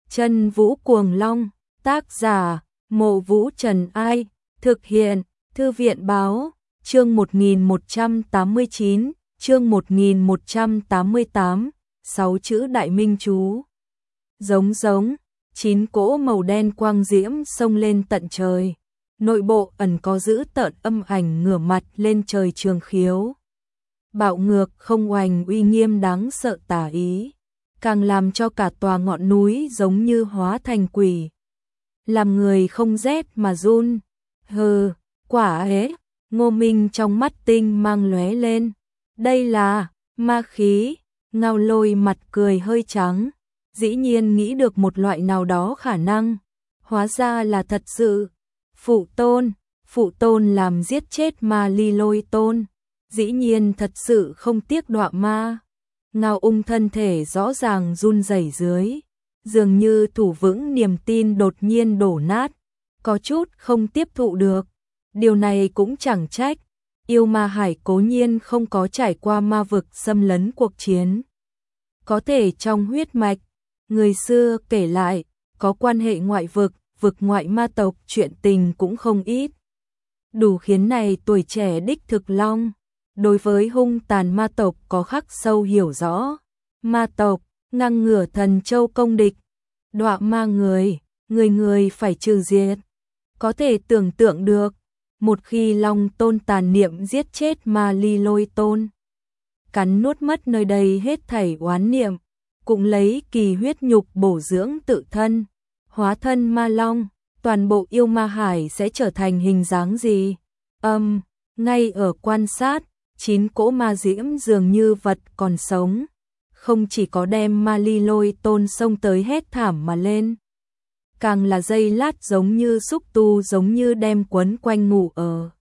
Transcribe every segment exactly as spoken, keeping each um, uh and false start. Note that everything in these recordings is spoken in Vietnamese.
Chân Vũ Cuồng Long, tác giả, Mộ Vũ Trần Ai, thực hiện, Thư viện Báo, chương một nghìn một trăm tám mươi chín, chương một nghìn một trăm tám mươi tám, sáu chữ đại minh chú. Giống giống, chín cỗ màu đen quang diễm xông lên tận trời, nội bộ ẩn có dữ tợn âm ảnh ngửa mặt lên trời trường khiếu. Bạo ngược không oành uy nghiêm đáng sợ tả ý, càng làm cho cả tòa ngọn núi giống như hóa thành quỷ. Làm người không rét mà run. Hừ, quả ấy, Ngô Minh trong mắt tinh mang lóe lên. Đây là ma khí. Ngao Lôi mặt cười hơi trắng, dĩ nhiên nghĩ được một loại nào đó khả năng. Hóa ra là thật sự. Phụ tôn, phụ tôn làm giết chết ma ly lôi tôn. Dĩ nhiên thật sự không tiếc đọa ma. Ngao Ung thân thể rõ ràng run rẩy dưới, dường như thủ vững niềm tin đột nhiên đổ nát, có chút không tiếp thụ được. Điều này cũng chẳng trách, yêu ma hải cố nhiên không có trải qua ma vực xâm lấn cuộc chiến. Có thể trong huyết mạch, người xưa kể lại, có quan hệ ngoại vực, vực ngoại ma tộc chuyện tình cũng không ít. Đủ khiến này tuổi trẻ đích thực long, đối với hung tàn ma tộc có khắc sâu hiểu rõ. Ma tộc, ngang ngửa thần châu công địch, đọa ma người, người người phải trừ diệt. Có thể tưởng tượng được, một khi Long Tôn tàn niệm giết chết ma ly lôi tôn, cắn nuốt mất nơi đây hết thảy oán niệm, cũng lấy kỳ huyết nhục bổ dưỡng tự thân, hóa thân ma long, toàn bộ yêu ma hải sẽ trở thành hình dáng gì? Âm, ngay ở quan sát, chín cỗ ma diễm dường như vật còn sống, không chỉ có đem ma ly lôi tôn xông tới hét thảm mà lên, càng là dây lát giống như xúc tu giống như đem quấn quanh ngủ ở.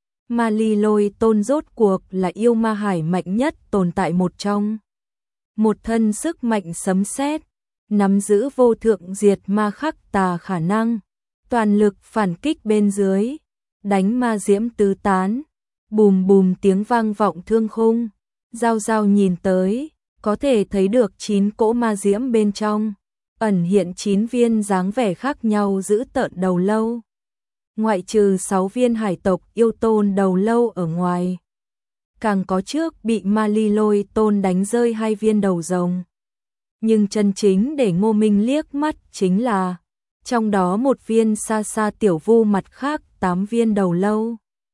Ma ly lôi tôn rốt cuộc là yêu ma hải mạnh nhất tồn tại một trong. Một thân sức mạnh sấm sét, nắm giữ vô thượng diệt ma khắc tà khả năng, toàn lực phản kích bên dưới, đánh ma diễm tứ tán, bùm bùm tiếng vang vọng thương khung. Giao Giao nhìn tới, có thể thấy được chín cỗ ma diễm bên trong, ẩn hiện chín viên dáng vẻ khác nhau giữ tợn đầu lâu. Ngoại trừ sáu viên hải tộc yêu tôn đầu lâu ở ngoài, càng có trước bị ma ly lôi tôn đánh rơi hai viên đầu rồng. Nhưng chân chính để Ngô Minh liếc mắt chính là, trong đó một viên xa xa tiểu vu mặt khác tám viên đầu lâu.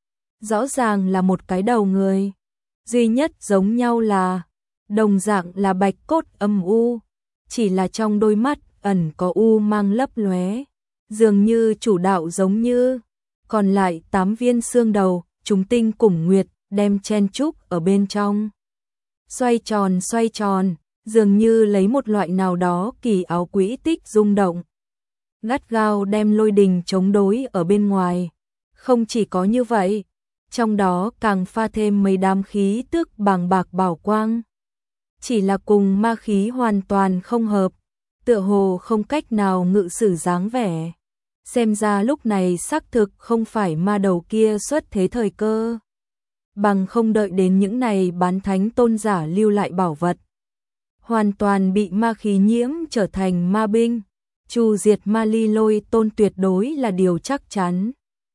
Rõ ràng là một cái đầu người, duy nhất giống nhau là, đồng dạng là bạch cốt âm u, chỉ là trong đôi mắt ẩn có u mang lấp lóe, dường như chủ đạo giống như, còn lại tám viên xương đầu, chúng tinh cùng nguyệt, đem chen chúc ở bên trong. Xoay tròn xoay tròn, dường như lấy một loại nào đó kỳ áo quỹ tích rung động. Gắt gao đem lôi đình chống đối ở bên ngoài. Không chỉ có như vậy, trong đó càng pha thêm mấy đám khí tức bàng bạc bảo quang. Chỉ là cùng ma khí hoàn toàn không hợp, tựa hồ không cách nào ngự sử dáng vẻ. Xem ra lúc này xác thực không phải ma đầu kia xuất thế thời cơ. Bằng không đợi đến những này bán thánh tôn giả lưu lại bảo vật, hoàn toàn bị ma khí nhiễm trở thành ma binh, trù diệt ma ly lôi tôn tuyệt đối là điều chắc chắn.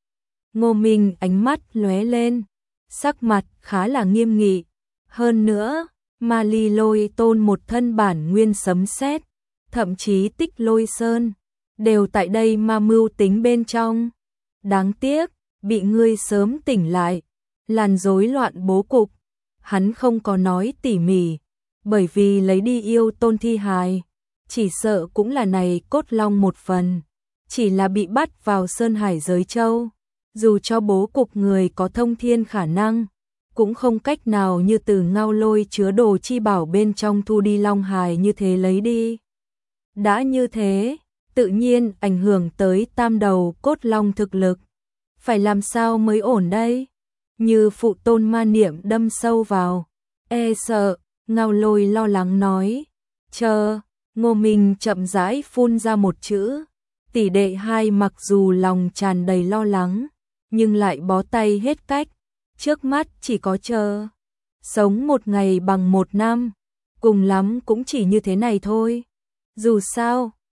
Ngô Minh ánh mắt lóe lên, sắc mặt khá là nghiêm nghị. Hơn nữa, ma ly lôi tôn một thân bản nguyên sấm sét, thậm chí tích lôi sơn, đều tại đây ma mưu tính bên trong. Đáng tiếc, bị ngươi sớm tỉnh lại, làn rối loạn bố cục. Hắn không có nói tỉ mỉ, bởi vì lấy đi yêu tôn thi hài, chỉ sợ cũng là này cốt long một phần, chỉ là bị bắt vào Sơn Hải giới châu. Dù cho bố cục người có thông thiên khả năng, cũng không cách nào như từ Ngao Lôi chứa đồ chi bảo bên trong thu đi long hài như thế lấy đi. Đã như thế, tự nhiên ảnh hưởng tới tam đầu cốt long thực lực. Phải làm sao mới ổn đây? Như phụ tôn ma niệm đâm sâu vào. E sợ, Ngao Lôi lo lắng nói. Chờ, Ngô Minh chậm rãi phun ra một chữ. Tỷ đệ hai mặc dù lòng tràn đầy lo lắng, nhưng lại bó tay hết cách. Trước mắt chỉ có chờ. Sống một ngày bằng một năm, cùng lắm cũng chỉ như thế này thôi. Dù sao,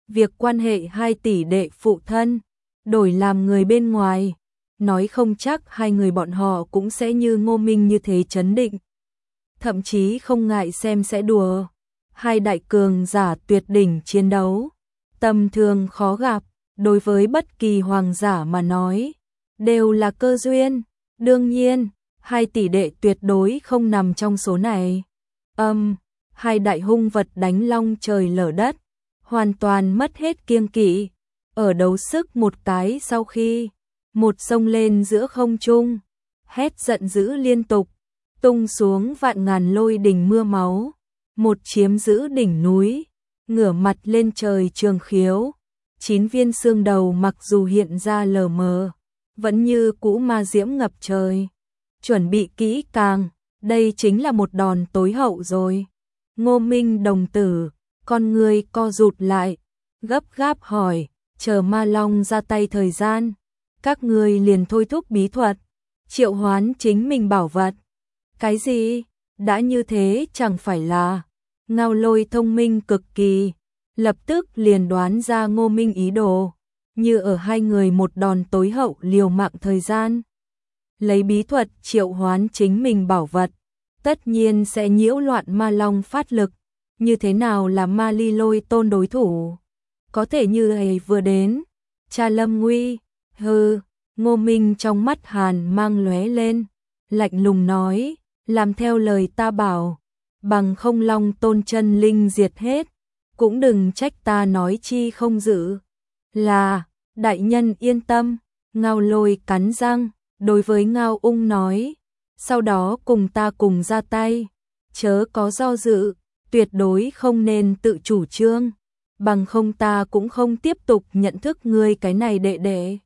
việc quan hệ hai tỷ đệ phụ thân, đổi làm người bên ngoài, nói không chắc hai người bọn họ cũng sẽ như Ngô Minh như thế trấn định. Thậm chí không ngại xem sẽ đùa, hai đại cường giả tuyệt đỉnh chiến đấu, tầm thường khó gặp, đối với bất kỳ hoàng giả mà nói, đều là cơ duyên, đương nhiên, hai tỷ đệ tuyệt đối không nằm trong số này. Âm, hai đại hung vật đánh long trời lở đất, hoàn toàn mất hết kiêng kỵ, ở đấu sức một cái sau khi, một sông lên giữa không trung, hét giận dữ liên tục, tung xuống vạn ngàn lôi đình mưa máu, một chiếm giữ đỉnh núi, ngửa mặt lên trời trường khiếu, chín viên xương đầu mặc dù hiện ra lờ mờ, vẫn như cũ ma diễm ngập trời, chuẩn bị kỹ càng, đây chính là một đòn tối hậu rồi. Ngô Minh đồng tử, con người co rụt lại, gấp gáp hỏi, chờ ma long ra tay thời gian, các người liền thôi thúc bí thuật, triệu hoán chính mình bảo vật. Cái gì? Đã như thế chẳng phải là... Ngao Lôi thông minh cực kỳ, lập tức liền đoán ra Ngô Minh ý đồ, như ở hai người một đòn tối hậu liều mạng thời gian. Lấy bí thuật triệu hoán chính mình bảo vật, tất nhiên sẽ nhiễu loạn ma long phát lực, như thế nào là ma ly lôi tôn đối thủ? Có thể như ấy vừa đến, cha lâm nguy, hừ, Ngô Minh trong mắt hàn mang lóe lên, lạnh lùng nói, làm theo lời ta bảo, bằng không long tôn chân linh diệt hết, cũng đừng trách ta nói chi không giữ. Là, đại nhân yên tâm, Ngao Lôi cắn răng, đối với Ngao Ung nói, sau đó cùng ta cùng ra tay, chớ có do dự, tuyệt đối không nên tự chủ trương, bằng không ta cũng không tiếp tục nhận thức ngươi cái này đệ đệ.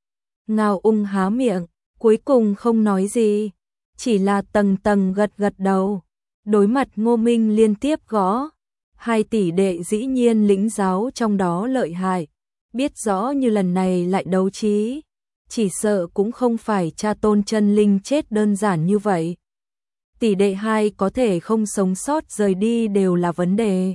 Ngao Ung há miệng, cuối cùng không nói gì, chỉ là tầng tầng gật gật đầu, đối mặt Ngô Minh liên tiếp gõ, hai tỷ đệ dĩ nhiên lĩnh giáo trong đó lợi hại, biết rõ như lần này lại đấu trí, chỉ sợ cũng không phải cha tôn chân linh chết đơn giản như vậy. Tỷ đệ hai có thể không sống sót rời đi đều là vấn đề.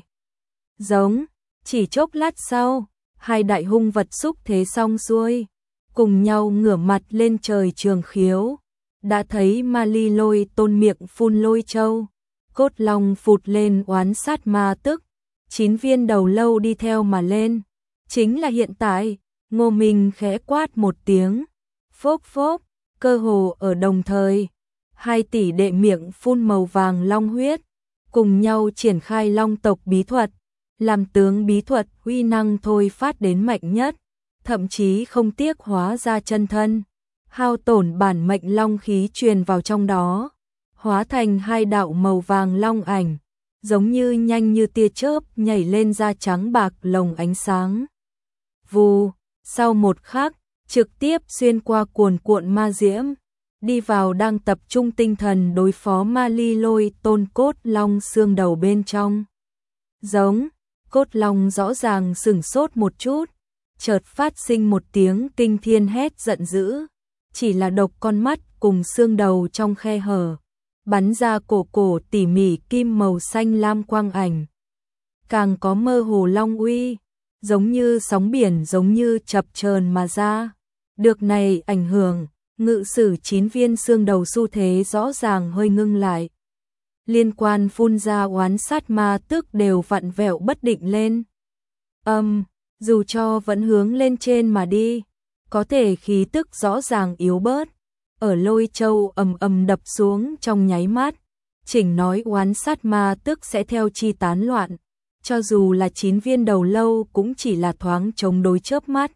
Giống, chỉ chốc lát sau, hai đại hung vật xúc thế xong xuôi, cùng nhau ngửa mặt lên trời trường khiếu, đã thấy ma ly lôi tôn miệng phun lôi châu, cốt long phụt lên oán sát ma tức, chín viên đầu lâu đi theo mà lên, chính là hiện tại. Ngô Minh khẽ quát một tiếng, phốc phốc, cơ hồ ở đồng thời, hai tỷ đệ miệng phun màu vàng long huyết, cùng nhau triển khai long tộc bí thuật, làm tướng bí thuật uy năng thôi phát đến mạnh nhất, thậm chí không tiếc hóa ra chân thân, hao tổn bản mệnh long khí truyền vào trong đó, hóa thành hai đạo màu vàng long ảnh, giống như nhanh như tia chớp nhảy lên da trắng bạc lồng ánh sáng. Vù, sau một khắc, trực tiếp xuyên qua cuồn cuộn ma diễm, đi vào đang tập trung tinh thần đối phó ma ly lôi tôn cốt long xương đầu bên trong. Giống, cốt long rõ ràng sửng sốt một chút, chợt phát sinh một tiếng kinh thiên hét giận dữ, chỉ là độc con mắt cùng xương đầu trong khe hở, bắn ra cổ cổ tỉ mỉ kim màu xanh lam quang ảnh. Càng có mơ hồ long uy, giống như sóng biển giống như chập chờn mà ra. Được này ảnh hưởng, ngự sử chín viên xương đầu xu thế rõ ràng hơi ngưng lại. Liên quan phun ra oán sát ma tức đều vặn vẹo bất định lên. Âm, um, dù cho vẫn hướng lên trên mà đi, có thể khí tức rõ ràng yếu bớt. Ở lôi châu ầm ầm đập xuống trong nháy mắt, chỉnh nói oán sát ma tức sẽ theo chi tán loạn, cho dù là chín viên đầu lâu cũng chỉ là thoáng chống đối chớp mắt.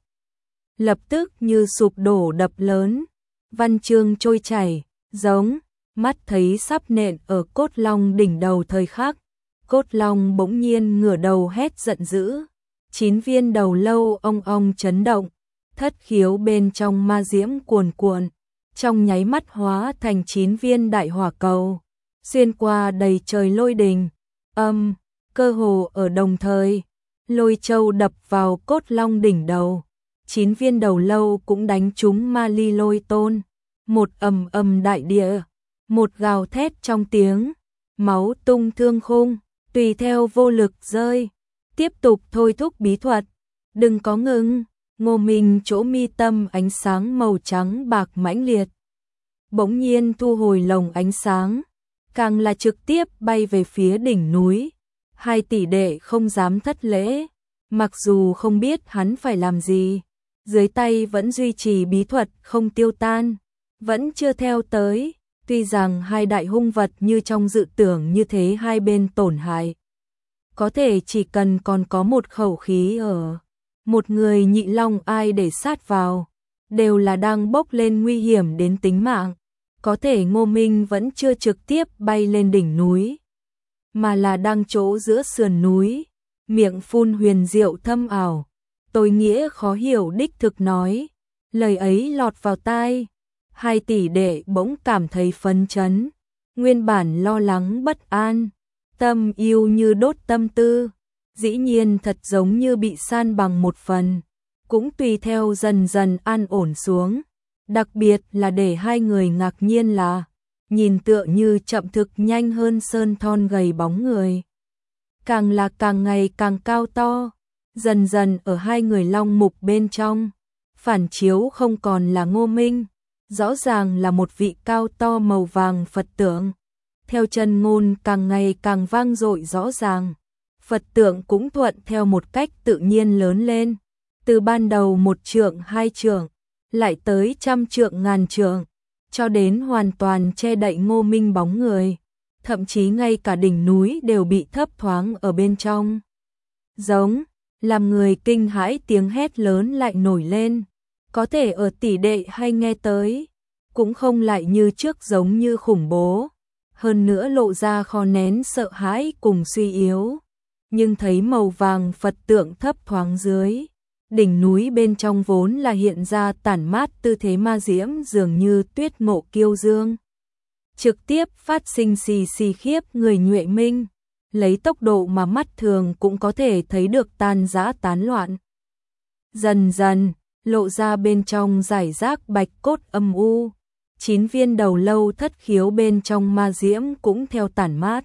Lập tức như sụp đổ đập lớn, văn chương trôi chảy, giống, mắt thấy sắp nện ở cốt long đỉnh đầu thời khắc, cốt long bỗng nhiên ngửa đầu hét giận dữ, chín viên đầu lâu ong ong chấn động, thất khiếu bên trong ma diễm cuồn cuộn, trong nháy mắt hóa thành chín viên đại hỏa cầu, xuyên qua đầy trời lôi đình. Âm, cơ hồ ở đồng thời, lôi châu đập vào cốt long đỉnh đầu, chín viên đầu lâu cũng đánh trúng ma ly lôi tôn, một ầm ầm đại địa, một gào thét trong tiếng, máu tung thương khung, tùy theo vô lực rơi, tiếp tục thôi thúc bí thuật, Đừng có ngừng. Ngô Minh chỗ mi tâm ánh sáng màu trắng bạc mãnh liệt. Bỗng nhiên thu hồi lồng ánh sáng, càng là trực tiếp bay về phía đỉnh núi. Hai tỷ đệ không dám thất lễ, mặc dù không biết hắn phải làm gì, dưới tay vẫn duy trì bí thuật không tiêu tan, vẫn chưa theo tới. Tuy rằng hai đại hung vật như trong dự tưởng như thế hai bên tổn hại, có thể chỉ cần còn có một khẩu khí ở một người nhị long ai để sát vào, đều là đang bốc lên nguy hiểm đến tính mạng. Có thể Ngô Minh vẫn chưa trực tiếp bay lên đỉnh núi, mà là đang chỗ giữa sườn núi, miệng phun huyền diệu thâm ảo, tối nghĩa khó hiểu đích thực nói. Lời ấy lọt vào tai, hai tỷ đệ bỗng cảm thấy phấn chấn, nguyên bản lo lắng bất an, tâm yêu như đốt tâm tư, dĩ nhiên thật giống như bị san bằng một phần, cũng tùy theo dần dần an ổn xuống. Đặc biệt là để hai người ngạc nhiên là, nhìn tựa như chậm thực nhanh hơn sơn thon gầy bóng người. Càng là càng ngày càng cao to, dần dần ở hai người long mục bên trong, phản chiếu không còn là Ngô Minh, rõ ràng là một vị cao to màu vàng Phật tượng. Theo chân ngôn càng ngày càng vang dội rõ ràng, Phật tượng cũng thuận theo một cách tự nhiên lớn lên, từ ban đầu một trượng hai trượng, lại tới trăm trượng ngàn trượng, cho đến hoàn toàn che đậy Ngô Minh bóng người, thậm chí ngay cả đỉnh núi đều bị thấp thoáng ở bên trong. Giống, làm người kinh hãi tiếng hét lớn lại nổi lên, có thể ở tỷ đệ hay nghe tới, cũng không lại như trước giống như khủng bố, hơn nữa lộ ra khó nén sợ hãi cùng suy yếu, nhưng thấy màu vàng Phật tượng thấp thoáng dưới. Đỉnh núi bên trong vốn là hiện ra tản mát tư thế ma diễm dường như tuyết ngộ kiêu dương. Trực tiếp phát sinh xì xì khiếp người nhuệ minh, lấy tốc độ mà mắt thường cũng có thể thấy được tan rã tán loạn. Dần dần, lộ ra bên trong giải rác bạch cốt âm u, chín viên đầu lâu thất khiếu bên trong ma diễm cũng theo tản mát.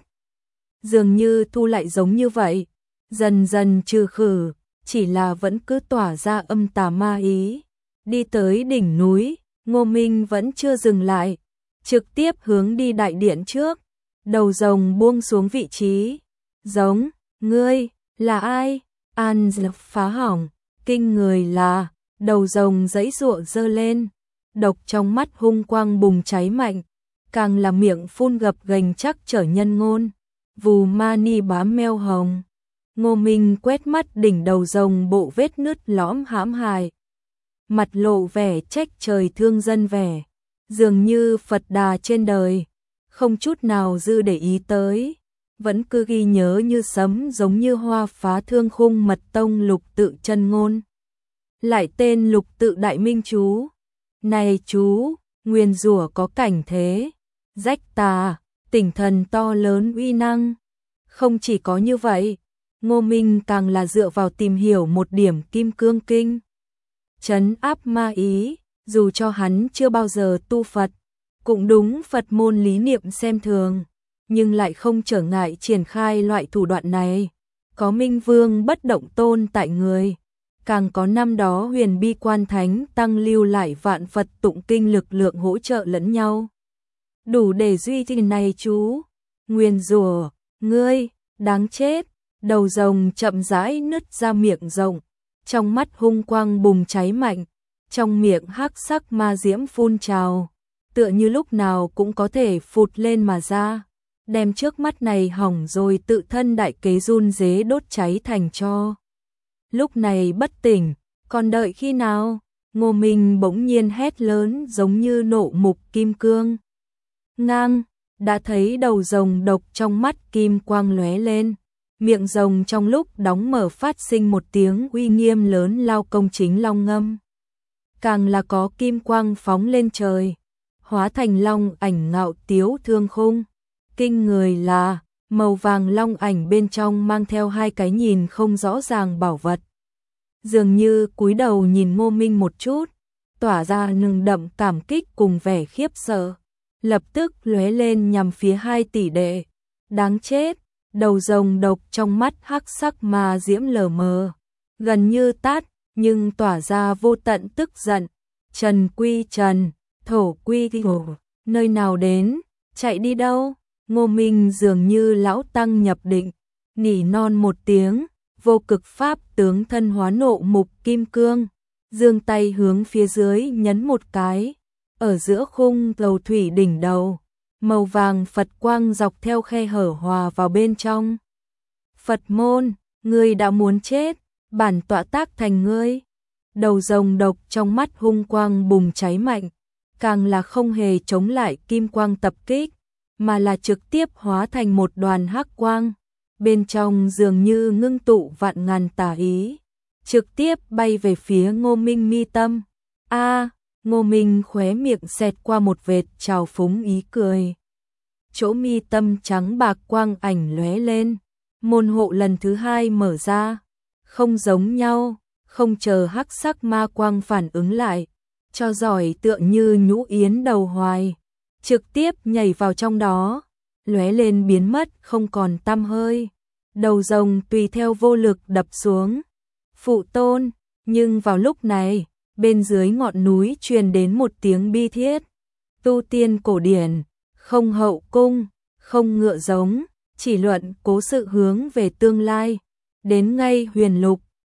Dường như thu lại giống như vậy, dần dần trừ khử, chỉ là vẫn cứ tỏa ra âm tà ma ý. Đi tới đỉnh núi, Ngô Minh vẫn chưa dừng lại, trực tiếp hướng đi đại điện trước, đầu rồng buông xuống vị trí. Giống, ngươi, là ai? An phá hỏng, kinh người là, đầu rồng giãy giụa giơ lên, độc trong mắt hung quang bùng cháy mạnh, càng là miệng phun gập ghềnh chắc trở nhân ngôn, vù ma ni bám meo hồng. Ngô Minh quét mắt đỉnh đầu rồng bộ vết nứt lõm hãm hại, mặt lộ vẻ trách trời thương dân vẻ, dường như Phật Đà trên đời, không chút nào dư để ý tới, vẫn cứ ghi nhớ như sấm giống như hoa phá thương khung mật tông lục tự chân ngôn. Lại tên lục tự đại minh chú, này chú, nguyên rủa có cảnh thế, rách tà, tỉnh thần to lớn uy năng. Không chỉ có như vậy, Ngô Minh càng là dựa vào tìm hiểu một điểm kim cương kinh, trấn áp ma ý, dù cho hắn chưa bao giờ tu Phật, cũng đúng Phật môn lý niệm xem thường, nhưng lại không trở ngại triển khai loại thủ đoạn này. Có Minh Vương bất động tôn tại người, càng có năm đó Huyền Bi Quan Thánh tăng lưu lại vạn Phật tụng kinh lực lượng hỗ trợ lẫn nhau, đủ để duy trì này chú. Nguyên rủa, ngươi, đáng chết. Đầu rồng chậm rãi nứt ra miệng rộng, trong mắt hung quang bùng cháy mạnh, trong miệng hắc sắc ma diễm phun trào, tựa như lúc nào cũng có thể phụt lên mà ra, đem trước mắt này hỏng rồi tự thân đại kế run rế đốt cháy thành tro. Lúc này bất tỉnh, còn đợi khi nào? Ngô Minh bỗng nhiên hét lớn giống như nộ mục kim cương. Ngang, đã thấy đầu rồng độc trong mắt kim quang lóe lên. Miệng rồng trong lúc đóng mở phát sinh một tiếng uy nghiêm lớn lao công chính long ngâm. Càng là có kim quang phóng lên trời, hóa thành long ảnh ngạo tiếu thương khung. Kinh người là, màu vàng long ảnh bên trong mang theo hai cái nhìn không rõ ràng bảo vật. Dường như cúi đầu nhìn Ngô Minh một chút, tỏa ra nồng đậm cảm kích cùng vẻ khiếp sợ, lập tức lóe lên nhằm phía hai tỷ đệ. Đáng chết! Đầu rồng độc trong mắt hắc sắc ma diễm lờ mờ, gần như tát, nhưng tỏa ra vô tận tức giận. Trần quy trần, thổ quy thổ, nơi nào đến, chạy đi đâu? Ngô Minh dường như lão tăng nhập định, nỉ non một tiếng, vô cực pháp tướng thân hóa nộ mục kim cương, giương tay hướng phía dưới nhấn một cái, ở giữa khung lầu thủy đỉnh đầu, màu vàng Phật quang dọc theo khe hở hòa vào bên trong. Phật môn, ngươi đã muốn chết, bản tọa tác thành ngươi. Đầu rồng độc trong mắt hung quang bùng cháy mạnh, càng là không hề chống lại kim quang tập kích, mà là trực tiếp hóa thành một đoàn hắc quang, bên trong dường như ngưng tụ vạn ngàn tà ý, trực tiếp bay về phía Ngô Minh mi tâm. A, Ngô Minh khóe miệng xẹt qua một vệt trào phúng ý cười. Chỗ mi tâm trắng bạc quang ảnh lóe lên, môn hộ lần thứ hai mở ra, không giống nhau, không chờ hắc sắc ma quang phản ứng lại, cho giỏi tựa như nhũ yến đầu hoài, trực tiếp nhảy vào trong đó, lóe lên biến mất không còn tăm hơi. Đầu rồng tùy theo vô lực đập xuống. Phụ tôn, nhưng vào lúc này, bên dưới ngọn núi truyền đến một tiếng bi thiết. Tu tiên cổ điển, không hậu cung, không ngựa giống, chỉ luận cố sự hướng về tương lai. Đến ngay huyền lục,